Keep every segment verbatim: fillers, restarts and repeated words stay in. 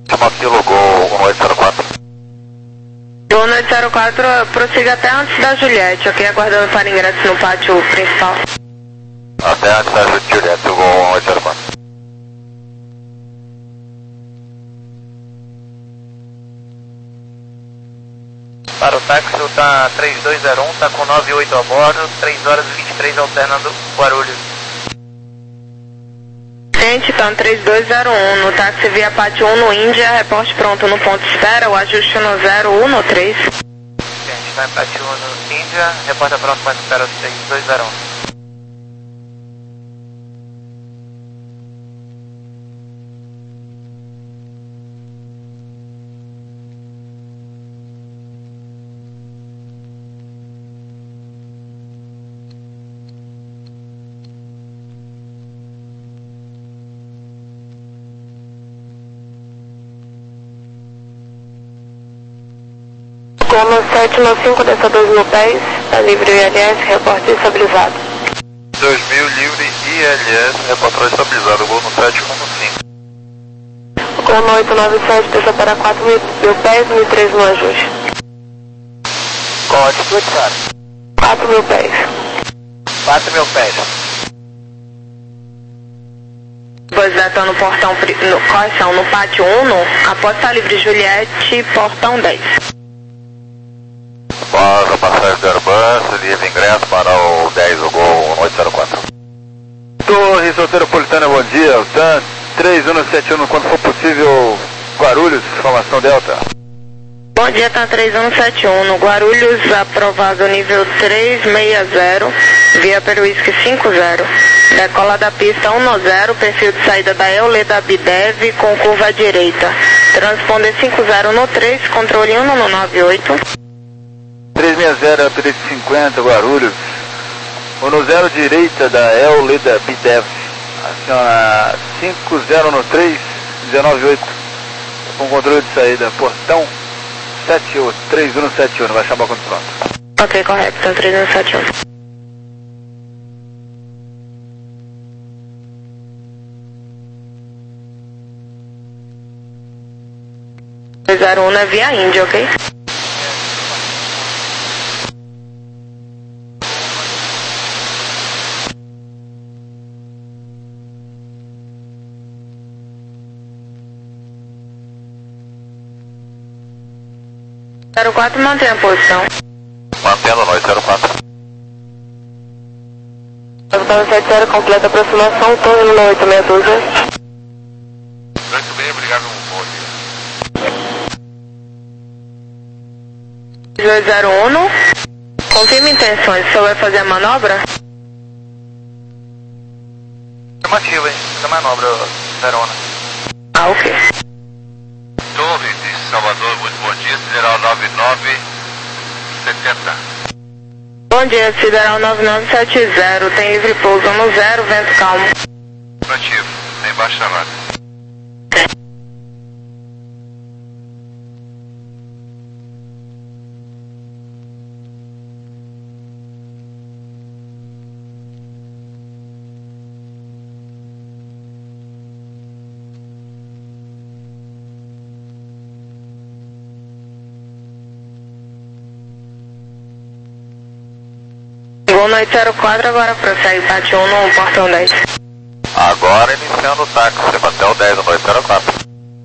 Último Kilo Gol um oito zero quatro. Gol um oito zero quatro, prossiga até antes da Juliette, ok? Aguardando para ingresso no pátio principal. Até antes da Juliette, Gol um oito zero quatro. Para o táxi, o tá três dois zero um, tá com nove oito a bordo, três horas e vinte e três alternando Guarulhos. Gente, tá no três dois zero um, no táxi via pátio um no Índia, reporte pronto no ponto espera, o ajuste no zero um no três. Gente, tá em pátio um no Índia, reporta pronto ponto espera três dois zero um. Como sete nove cinco, desça dois mil pés, tá livre o I L S, reporte estabilizado. dois mil livre I L S, reportagem estabilizado, Gol no sete um no cinco. Como oito nove sete, desça para quatro mil pés, mil e três no ajuste. Qual a altitude, cara? quatro mil pés. quatro mil pés. Pois é, tá no portão, pri- no, correção, no pátio um, no, após tá livre Juliette, portão dez. Após a passagem do Airbus, livre ingresso para o dez, o Gol um oito zero quatro. Torre Soteropolitana, bom dia. O T A N três um sete um, quando for possível, Guarulhos, formação Delta. Bom dia, tá três um sete um, no Guarulhos, aprovado nível três seis zero, via Peruísque cinco zero. Decola da pista um no zero, perfil de saída da Euleda Bidev com curva à direita. Transponder cinco zero no três, controle um no nove oito. três seis zero, três cinquenta, Guarulhos. O no zero direita da Euleda Bidev. Aciona cinco zero no três, dezenove oito. Com controle de saída, portão sete um, três um sete um, vai chamar quando pronto. Ok, correto, tá três um sete um. zero um é via Índia, ok? zero quatro mantém a posição. Mantendo nós zero quatro. Navigação sete zero, completa aproximação, torre no oito meia dúzia. Muito bem, obrigado, bom dia. dois zero um, confirma intenções, só vai fazer a manobra? Afirmativo, hein? Essa manobra, Verona. Ah, ok. Torre de Salvador, muito bom dia, Sideral nove nove setenta. Bom dia, Sideral nove nove sete zero, tem livre pouso no zero, vento calmo. Afirmativo, tem baixa chamada. Gol no oito zero quatro, agora prossegue, pátio um no portão dez. Agora iniciando o táxi, até o dez, no oito zero quatro.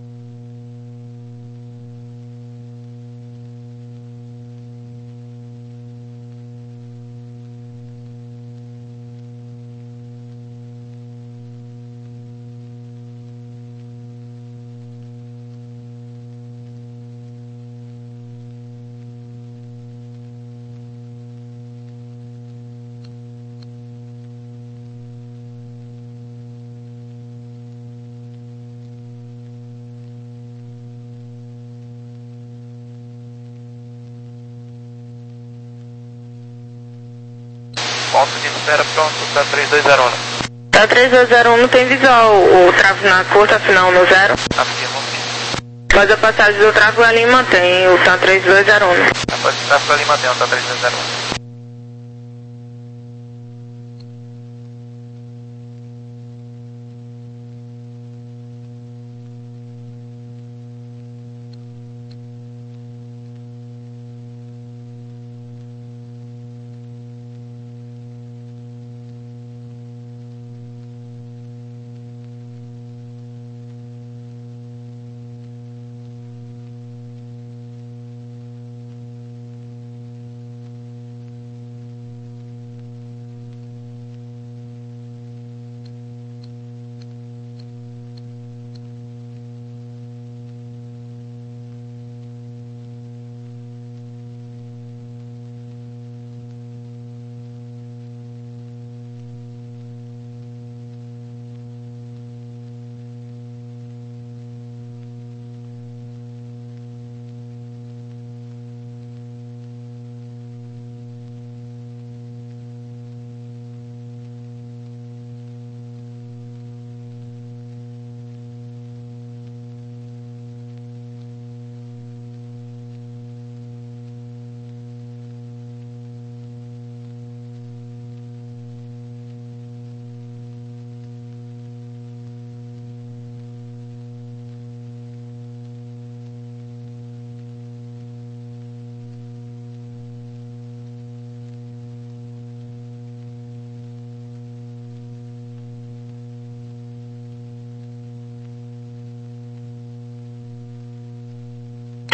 Ponto de espera pronto, tá três dois zero um. Tá três dois zero um, não tem visual, o tráfego na curta, final no zero. Afirma. Após a passagem do tráfego ali mantém o T A N três dois zero um. Após o tráfego ali mantém, tá três dois zero um.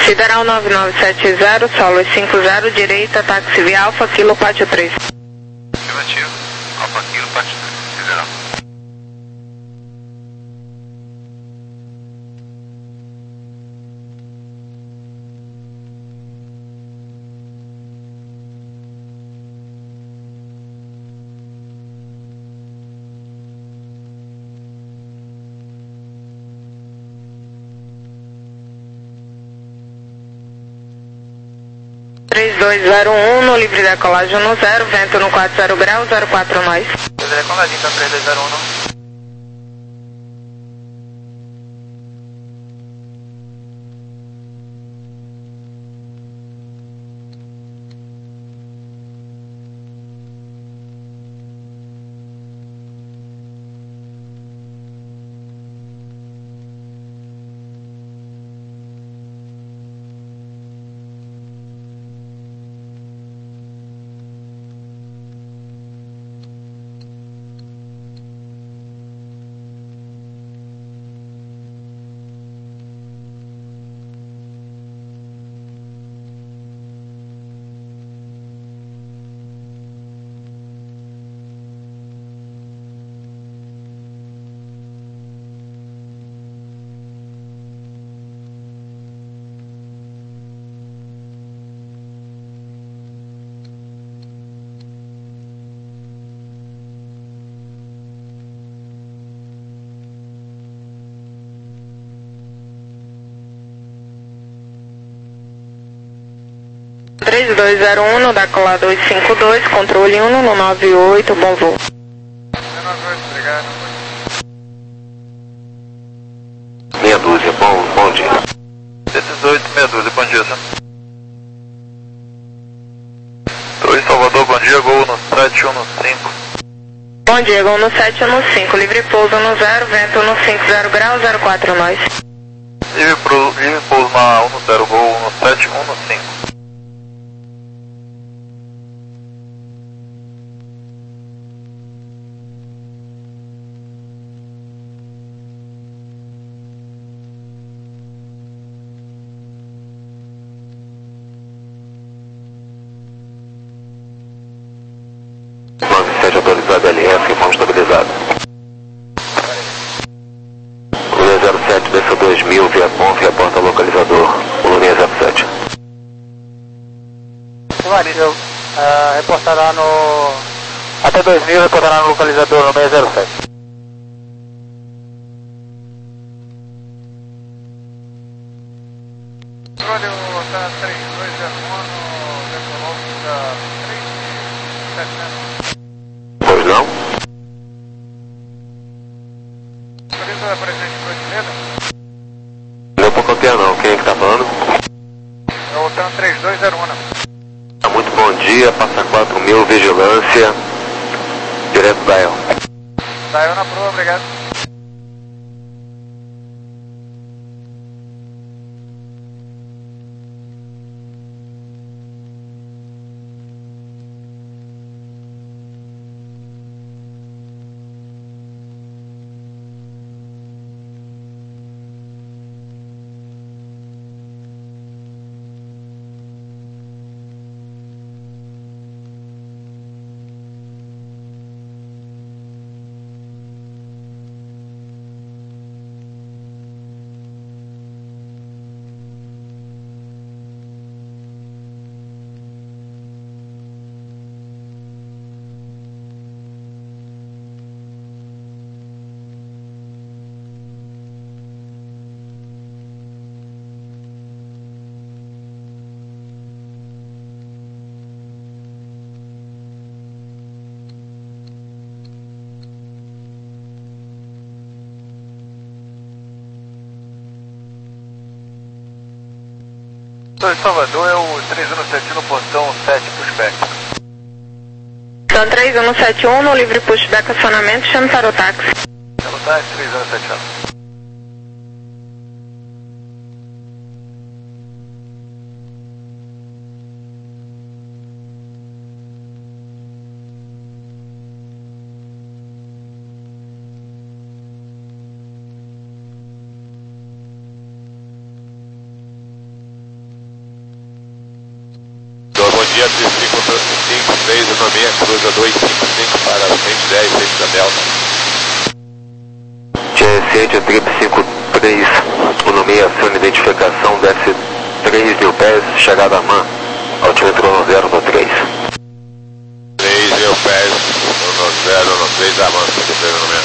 Sideral nove nove sete zero, solo cinco zero, direita, táxi via Alfa, Kilo, Pátio três. Afirmativo. Alfa Kilo, Pátio três. Sideral. três dois zero um, no livre decolagem no zero, vento no quatro zero graus, zero quatro nós. Livre decolagem, então três dois zero um, não? três dois zero um, no decolar dois cinco dois, controle um no nove oito, bom voo. nove oito, obrigado. Meia dúzia, bom, bom dia. dezoito, meia dúzia, bom dia, senhor. dois Salvador, bom dia, gol no sete um no cinco. Bom dia, gol no sete no cinco, livre pouso no zero, vento no cinco zero graus, zero quatro nós. Livre, pro, livre pouso na um no zero, gol no sete um no cinco. nove sete atualizado L F, mão estabilizado. Lulinha zero sete, desça dois mil, via ponto, via porta localizador. Lulinha zero sete. Marinho, uh, reportará no... Até dois mil, reportará no localizador no seis zero sete. Controle, tá três dois zero um no decolagem da três sete zero. Pois não? Polícia da presente Coitineira? Não vou copiar não, quem é que tá falando? É o TAN três dois zero um, né? Muito bom dia, passa quatro mil, vigilância, direto da El. Tá, eu na prova, obrigado. Em Salvador é o três um sete no portão sete pushback. Então três um sete um, no livre pushback, acionamento, chame para o táxi. Chama o táxi três um sete um. Dia cinco três no meia, cruza dois cinco cinco para cento e dez, centro da Delta. G S oito, cinco três, no meia, aciona identificação, desce três mil pés, chegada a M A N, altímetro no zero no três. três mil pés, no zero no três, a M A N, cinco três no meia.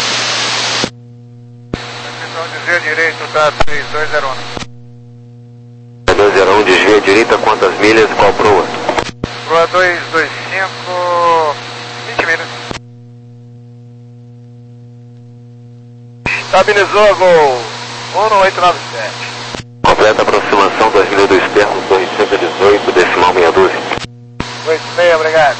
Então desvia direito, tá três dois zero um. três dois zero um, desvia direita, quantas milhas e qual proa? Proa dois dois cinco, vinte milhas. Estabilizou a Gol um oito nove sete. Completa aproximação dois mil e dois termos, torre cento e dezoito, decimal meia dúzia. oito seis, obrigado.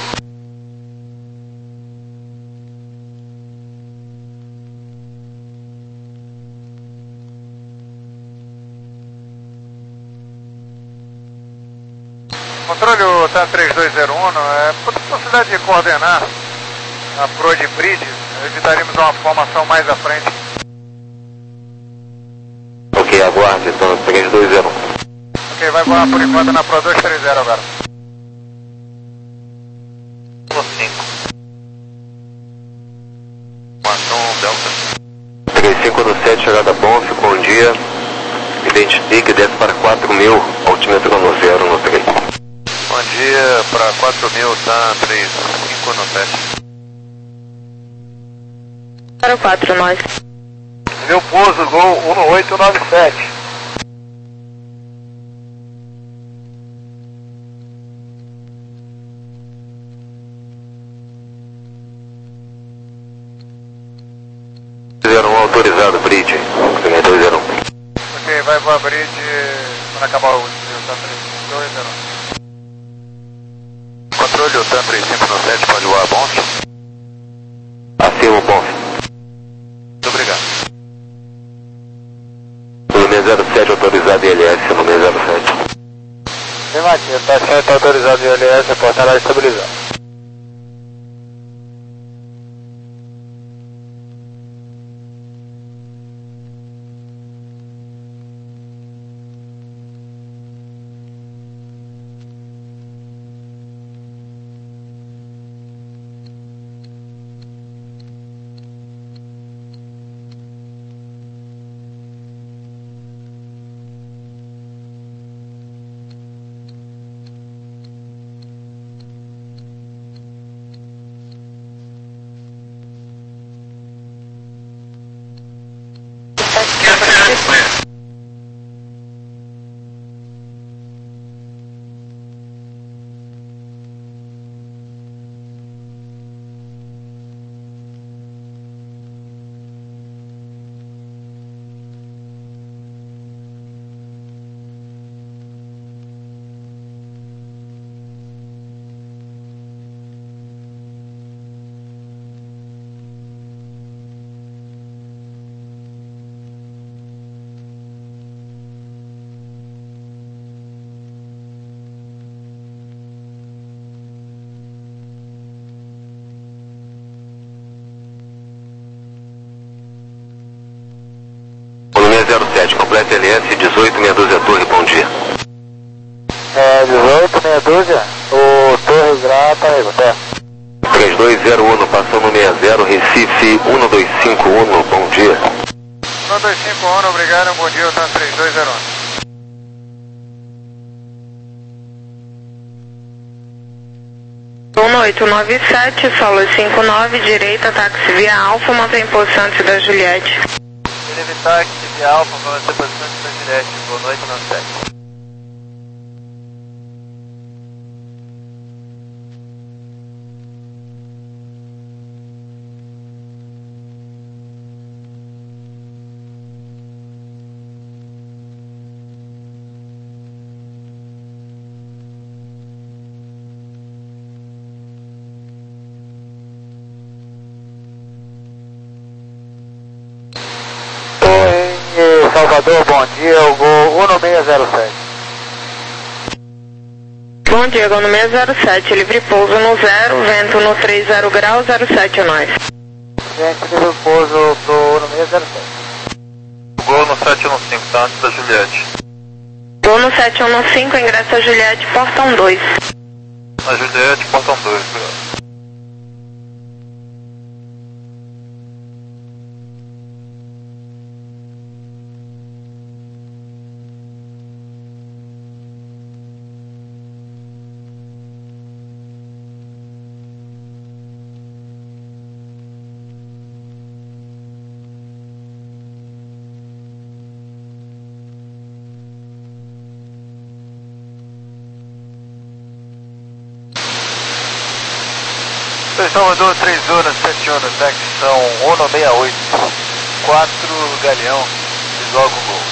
Controle o T A três dois zero um, é, por possibilidade de coordenar a proa de bridge, evitaríamos uma formação mais à frente. Ok, aguarde, então três dois zero um. Ok, vai voar por enquanto na Pro dois três zero agora. cinco. Formação Delta. três cinco no sete, chegada Bonf, bom dia. Identifique, desce para quatro mil, altímetro no zero no três. Bom dia, para quatro mil, tá três cinco no sete. zero quatro, nós. Meu pouso, Gol um oito nove sete. zero um autorizado, bridge, três dois zero um. Ok, vai voar bridge para acabar o último, tá três dois zero um. Controle o T A M três cinco no sete, pode voar Bonf? Acima o Bonf. Muito obrigado. Número zero sete autorizado I L S, número zero sete. Bem, Matinho, tá certo, autorizado I L S, portará estabilizado. zero sete, completa L S, dezoito, meia dúzia, torre, bom dia. É, dezoito, meia dúzia, o Torre Grata, tá? três dois zero um, passou no meia zero, Recife, um dois cinco um, bom dia. um dois cinco um, obrigado, bom dia, tá três dois zero um. um oito nove sete, solo cinco nove, direita, táxi via Alfa, mantém posição antes da Juliette. Ele táxi via Alfa, vamos ter posição antes da Juliette, boa noite, nove sete. Salvador, bom dia, eu vou um seis zero sete. Bom dia, Gol no seis zero sete, livre pouso no zero, vento no trinta graus, zero sete é nóis. Gente, livre pouso pro um seis zero sete. Gol no sete um cinco, tá antes da Juliette. Gol no sete um cinco, ingresso a Juliette, portão dois. Na Juliette, portão dois, obrigado. Salvador, três horas, sete horas, táxi são um seis oito, quatro Galeão, visual com gol.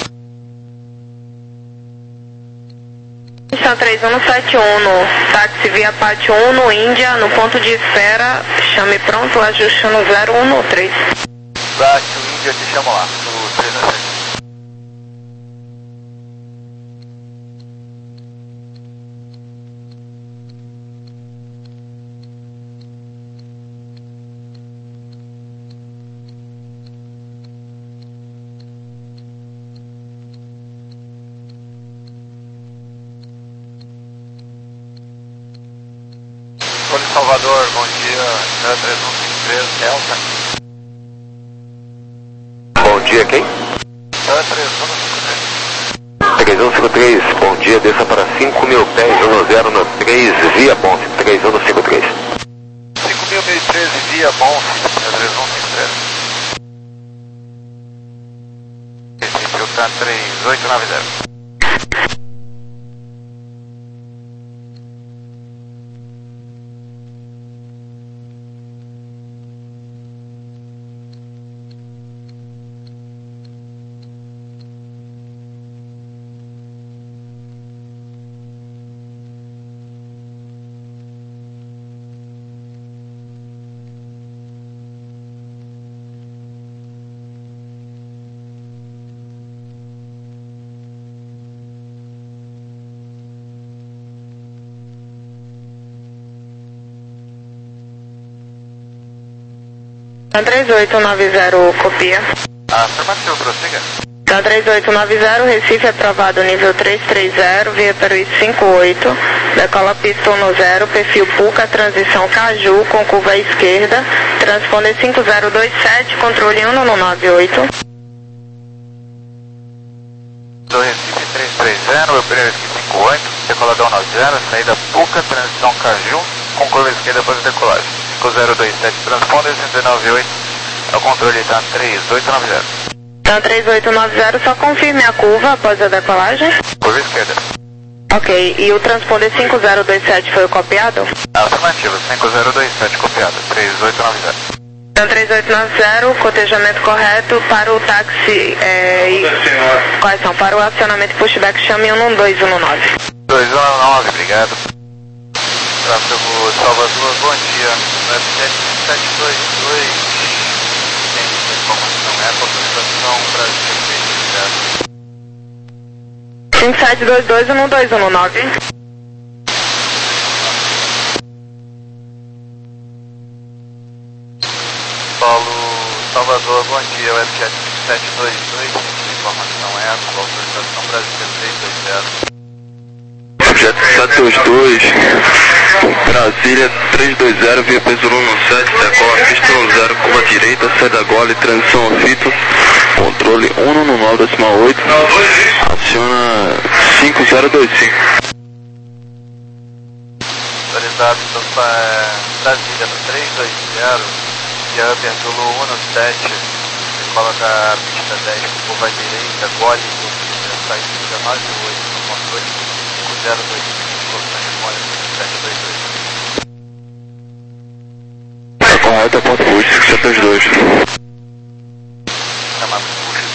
São três um sete um, táxi via Pátio um no Índia, no ponto de espera, chame pronto, ajuste no zero um três. Pátio Índia, te chamo lá, no três um sete um. Salvador, bom dia, três um cinco três, Delta. Bom dia, quem? três um cinco três. três um cinco três, bom dia, desça para cinco mil pés, um zero no três, via Bonf, três um cinco três. cinco mil e treze, via Bonf, três um cinco três. Recife, U T A três oito nove zero. três oito nove zero, copia. Afirmativo, prossiga. três oito nove zero, Recife aprovado nível três três zero, via Peruíbe cinco oito, decola pista no zero, perfil Puca, transição Caju, com curva à esquerda, transponder cinco zero dois sete, controle um no nove oito. Do Recife três três zero, meu Peruíbe cinco oito, decoladão nove zero, saída Puca, transição Caju, com curva à esquerda para decolagem. cinco zero dois sete, transponder cinco nove oito, é o controle está três oito nove zero. Então três oito nove zero, só confirme a curva após a decolagem. Curva esquerda. Ok, e o transponder cinco zero dois sete foi o copiado? Afirmativo, cinco zero dois sete copiado, três oito nove zero. Então três oito nove zero, cotejamento correto para o táxi, é, e, correção, para o acionamento pushback, chame um um dois um nove. dois um nove, obrigado. Tráfego Salvador, bom dia, sete sete dois dois, tem informação, é a autorização Brasil, cinco sete dois dois um dois um nove. Paulo Salvador, bom dia, o Webchat cinco sete dois dois, tem informação, é a autorização Brasil, três dois zero. Jet sete dois dois, Brasília três dois zero, via peso um um sete, decola pista no zero, curva direita, saída gole, transição a fito, controle um no nove decimal oito, aciona cinco zero dois cinco. Autorizado para Brasília no três dois zero, via Upper Zulu um um sete, coloca a pista dez, curva direita, gole, saída nove oito, no controle zero dois cinco, sete dois dois. Tá correto, é ponto push, cinco sete dois dois. Chamado push.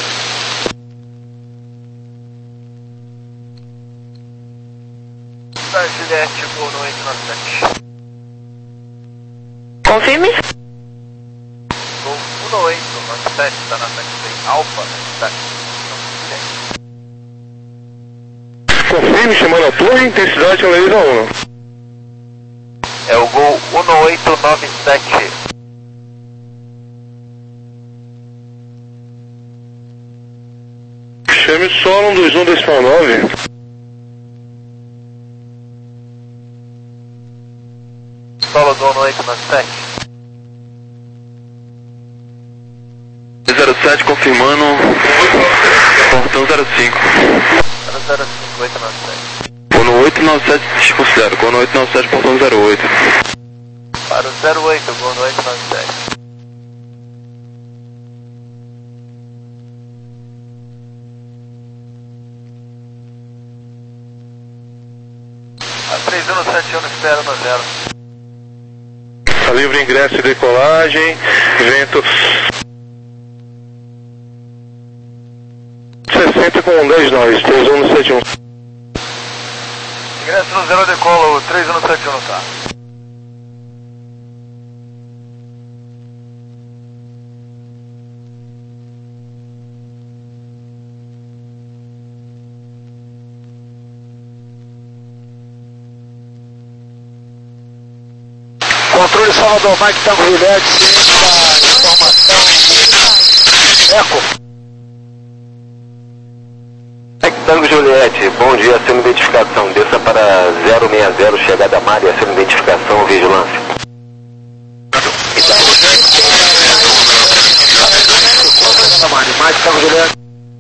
Da Juliette, voo no oito nove sete. Confirme? Voo um no oito nove sete, está na taxi Alfa, taxi. Confirme, chamando a torre, intensidade Almeida um. É o Gol um oito nove sete. Chame solo um dois um decimal nove. solo do oito nove sete. zero sete confirmando, portão zero cinco. zero cinco oito nove sete. Cono oito nove sete desconsidero, Cono oito nove sete, portão zero oito. Para o zero oito, Cono oito nove sete. A três um sete um espera no zero. Tá livre ingresso e decolagem, vento sessenta com dez nove, três um sete um. Ingresso no zero decola, o três um sete um não tá. Controle Salvador, Mike Tango Juliette, ciência da informação. Eco. Mike Tango Juliette, bom dia, sua identificação, desça para zero seis zero, chegada a Maria, sua identificação, vigilância. Mike Tango Juliette.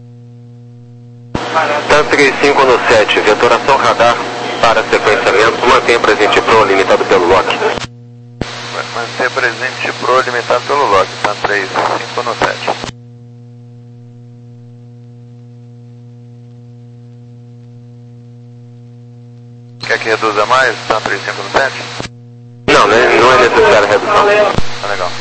TAM três cinco no sete, vetoração radar para sequenciamento, mantenha presente Pro limitado pelo lock. Manter presente Pro limitado pelo lock, tá três cinco no sete. Quer que reduza mais? Tá três cinco no sete? Não, né? Não é necessário redução. Tá legal.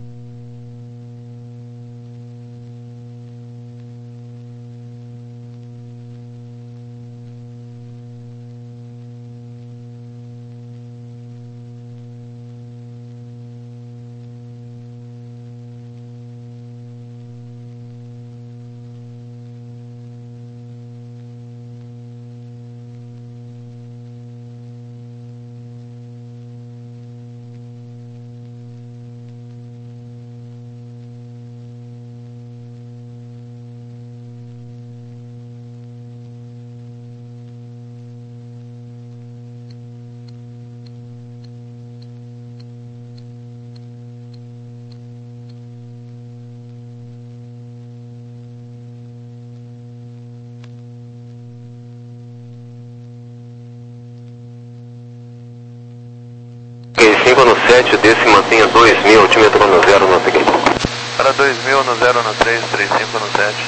três cinco no sete, desse mantenha dois mil, altímetro no zero no seguinte. Para dois mil no zero no três, três cinco no sete.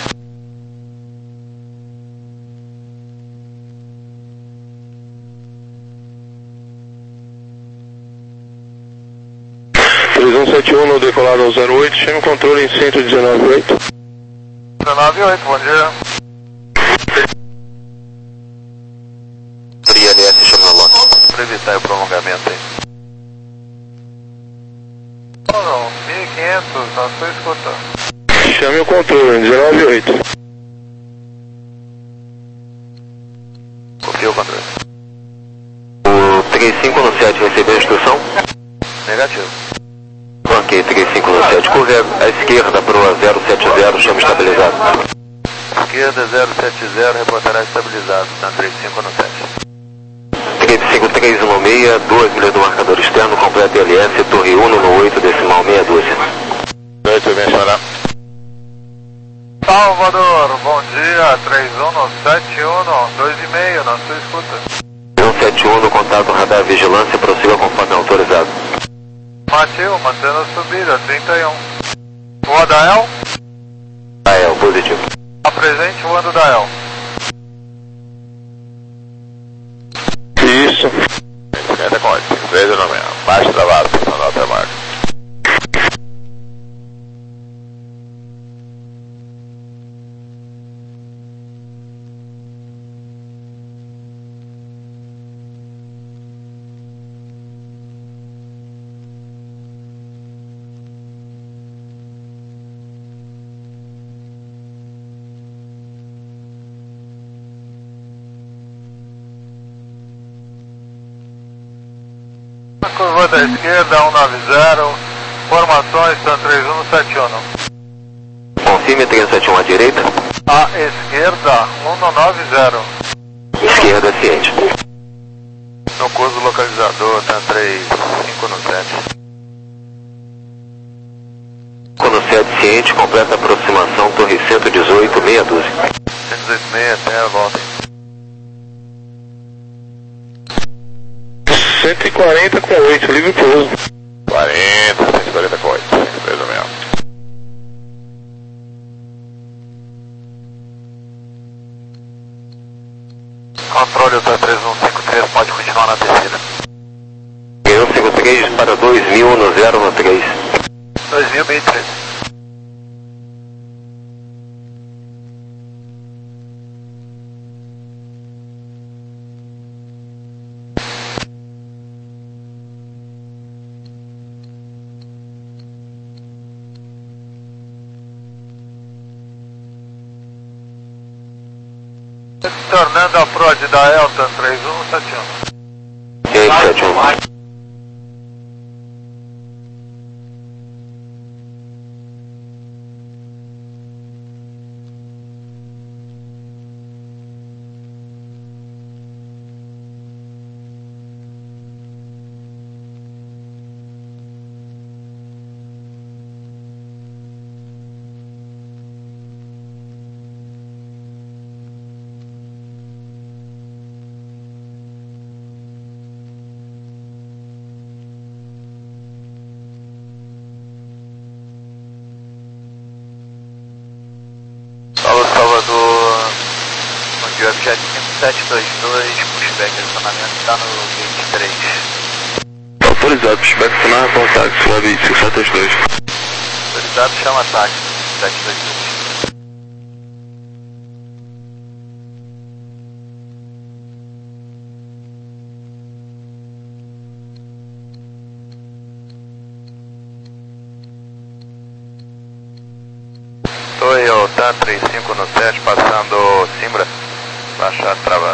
três um sete um no decolado ao zero oito, chama o controle em cento e dezenove oito. dezenove oito, bom dia. I L S chama o lock. Para evitar o prolongamento aí. Não, não, mil e quinhentos, não estou escutando. Chame o controle em dezenove oito. Copia o controle. O três cinco no sete recebeu a instrução? Negativo. Ok, três cinco no sete, corre à esquerda para o zero sete zero, chama estabilizado. Esquerda zero sete zero, reportará estabilizado, tá três cinco no sete. três cinco três um seis, duas milhas do marcador externo, completo L S, torre um no oito, decimal meia dúzia. oito, mencionar. Salvador, bom dia, três um no sete um, dois e meio, na sua escuta. um sete um no contato radar vigilância, prossiga conforme autorizado. Mateu, mantendo a subida, trinta e um. Voa da El? Ah, é, o positivo. Apresente voando da El. Isso. cinquenta com oito, três no meio. Baixo travado, na outra marca. Curva da esquerda, cento e noventa, formações, Tan três um sete um. Confirme três sete um à direita. À esquerda, cento e noventa. Esquerda ciente. No curso do localizador, tá três cinco no sete. Quando sete ciente, completa a aproximação, torre cento e dezoito, meia dúzia. cento e dezoito, meia, até a volta. cento e quarenta com oito, livre pouso. quarenta, cento e quarenta com oito, empresa mesmo. Controle, o três um cinco três, pode continuar na descida. um cinco três para dois mil no zero no três. dois mil, meio três. Tornando a prod da Elta três um sete um. E aí, sete um. Alô, Salvador, bom dia, Jet cinco sete dois dois, pushback acionamento está no gate três. Autorizado, pushback final, contato, web cinco sete dois dois. Autorizado, chama táxi, sete dois dois. Toyota três cinco no sete, passando Simbra, baixar travado.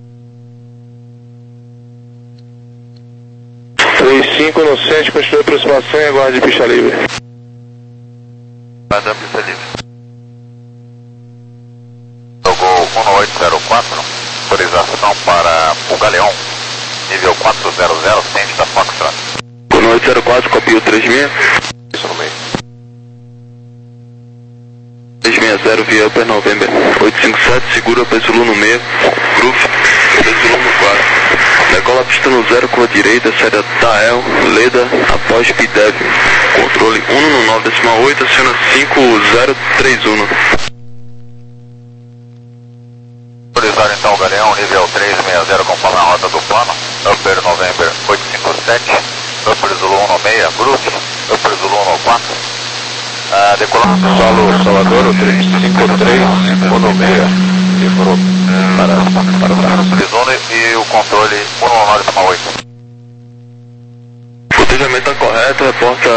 três cinco no sete, continua a aproximação e aguarde pista livre. Padrão pista livre. Logo um oito zero quatro, autorização para o Galeão, nível quatro zero zero, ciente da Foxtrot. um oito zero quatro, copia o três seis. Isso no meio. três seis zero via Upper November. oito cinco sete, segura P Zulu no meio. Groove, P Zulu no quatro. Decola a pista no zero com a direita, saída Tael, Leda, após B D E V. Controle um no nove decimal oito, aciona cinco zero três um. Autorizar então o Galeão, nível três seis zero, conforme a rota do plano. Upper November oito cinco sete, Upper Zulu um no meio, Groove, Upper Zulu um no quatro. Ah, decolando solo Salvador, o três cinco três, um no meio, livrou para, para o Arizona e o controle um nove oito. O fotejamento está correto, reporta